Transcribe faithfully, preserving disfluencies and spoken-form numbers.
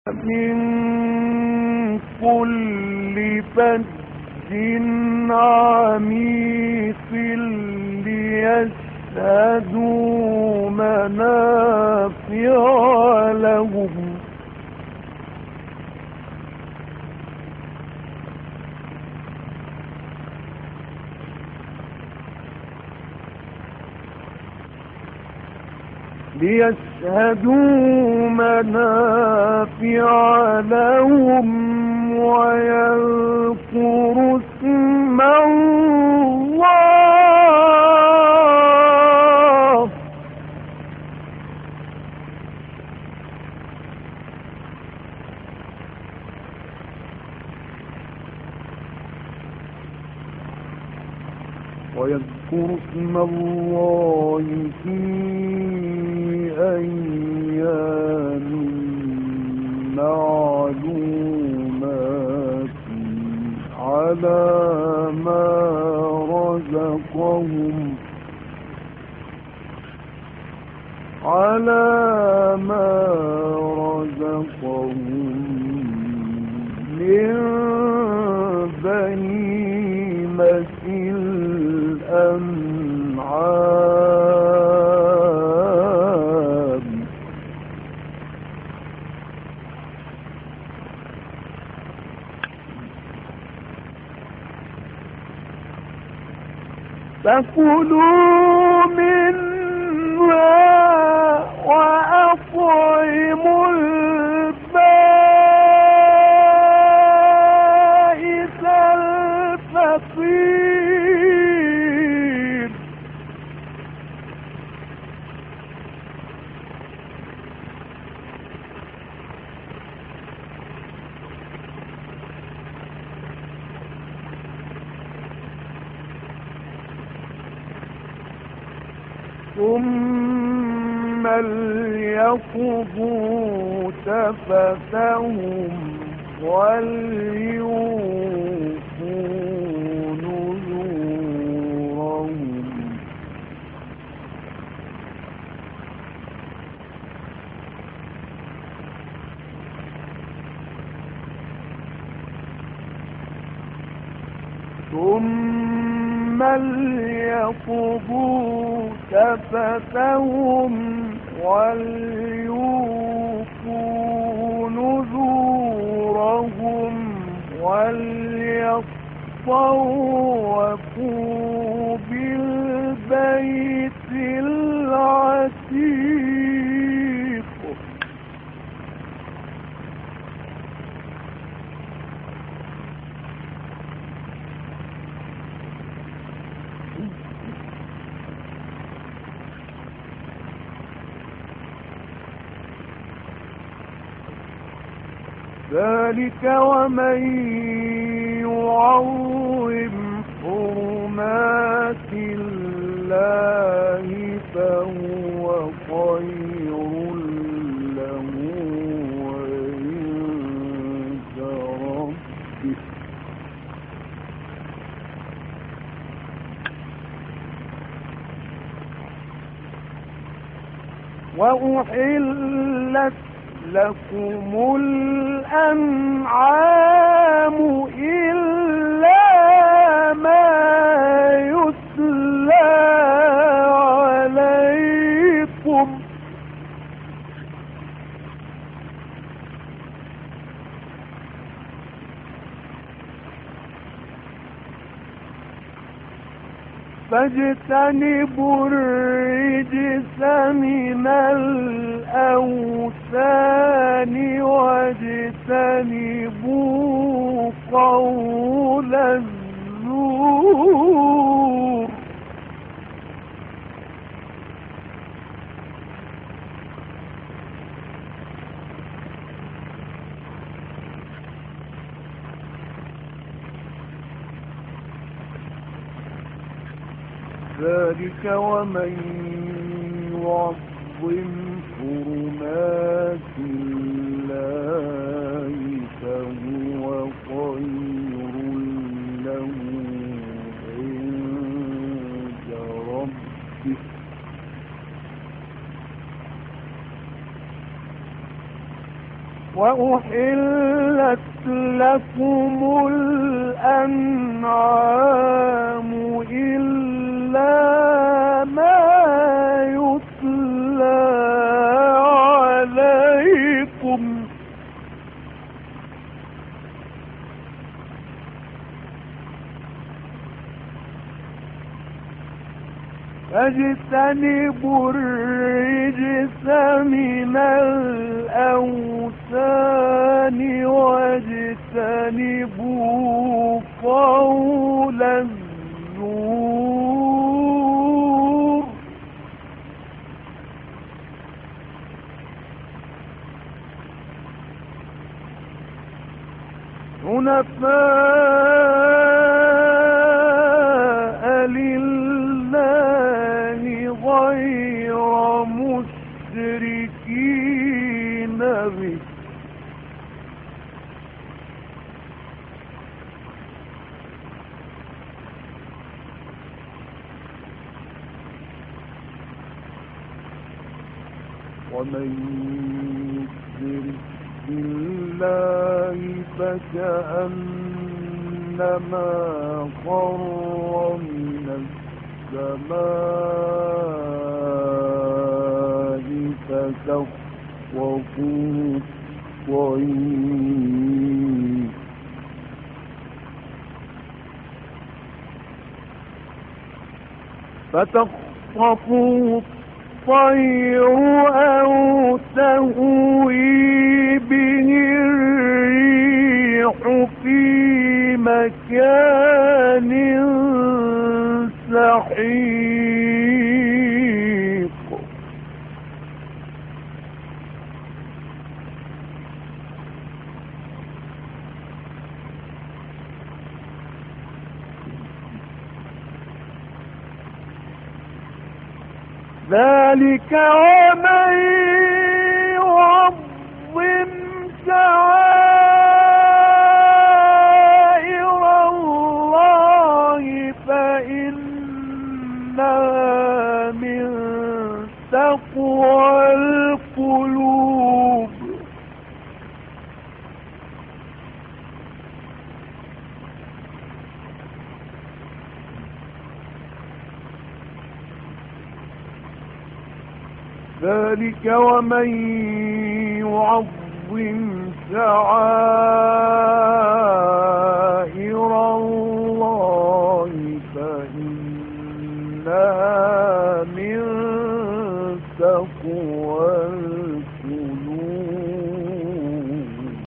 من كل فج عميق ليشهدوا منافع لهم ليشهدوا منافع لهم ويذكروا اسم الله ويذكروا اسم الله في أيام معلومات على ما رزقهم على ما رزقهم من بهيمة الأنعام فكلوا منها وأطعموا البائس الفقير ثم ليقضوا تفثهم وليوفوا نذورهم ثم ليقضوا تفثهم وليوفوا نذورهم وليطوفوا بالبيت العتيق ذلك ومن يعظم حرمات الله فهو خير له عند ربه وأحلت لكم الأنعام إلا ما يتلى عليكم فاجتنبوا الرجس من الأوثان واجتنبوا قول الزور ذلك ومن يعظم حرمات الله فهو خير له عند ربه وأحلت لكم الأنعام إلا ما يتلى عليكم فاجتنبوا الرجس من الأوثان واجتنبوا قول الزور حنفاء لله غير مشركين به ومن يشرك بالله فكأنما خر من السماء فتخطفه الطير فتخطفه الطير أو تهوي به الريح في مكان سحيق ذلك ومن يعظم شعائر الله فإنها من تقوى القلوب ذلك ومن يعظم شعائر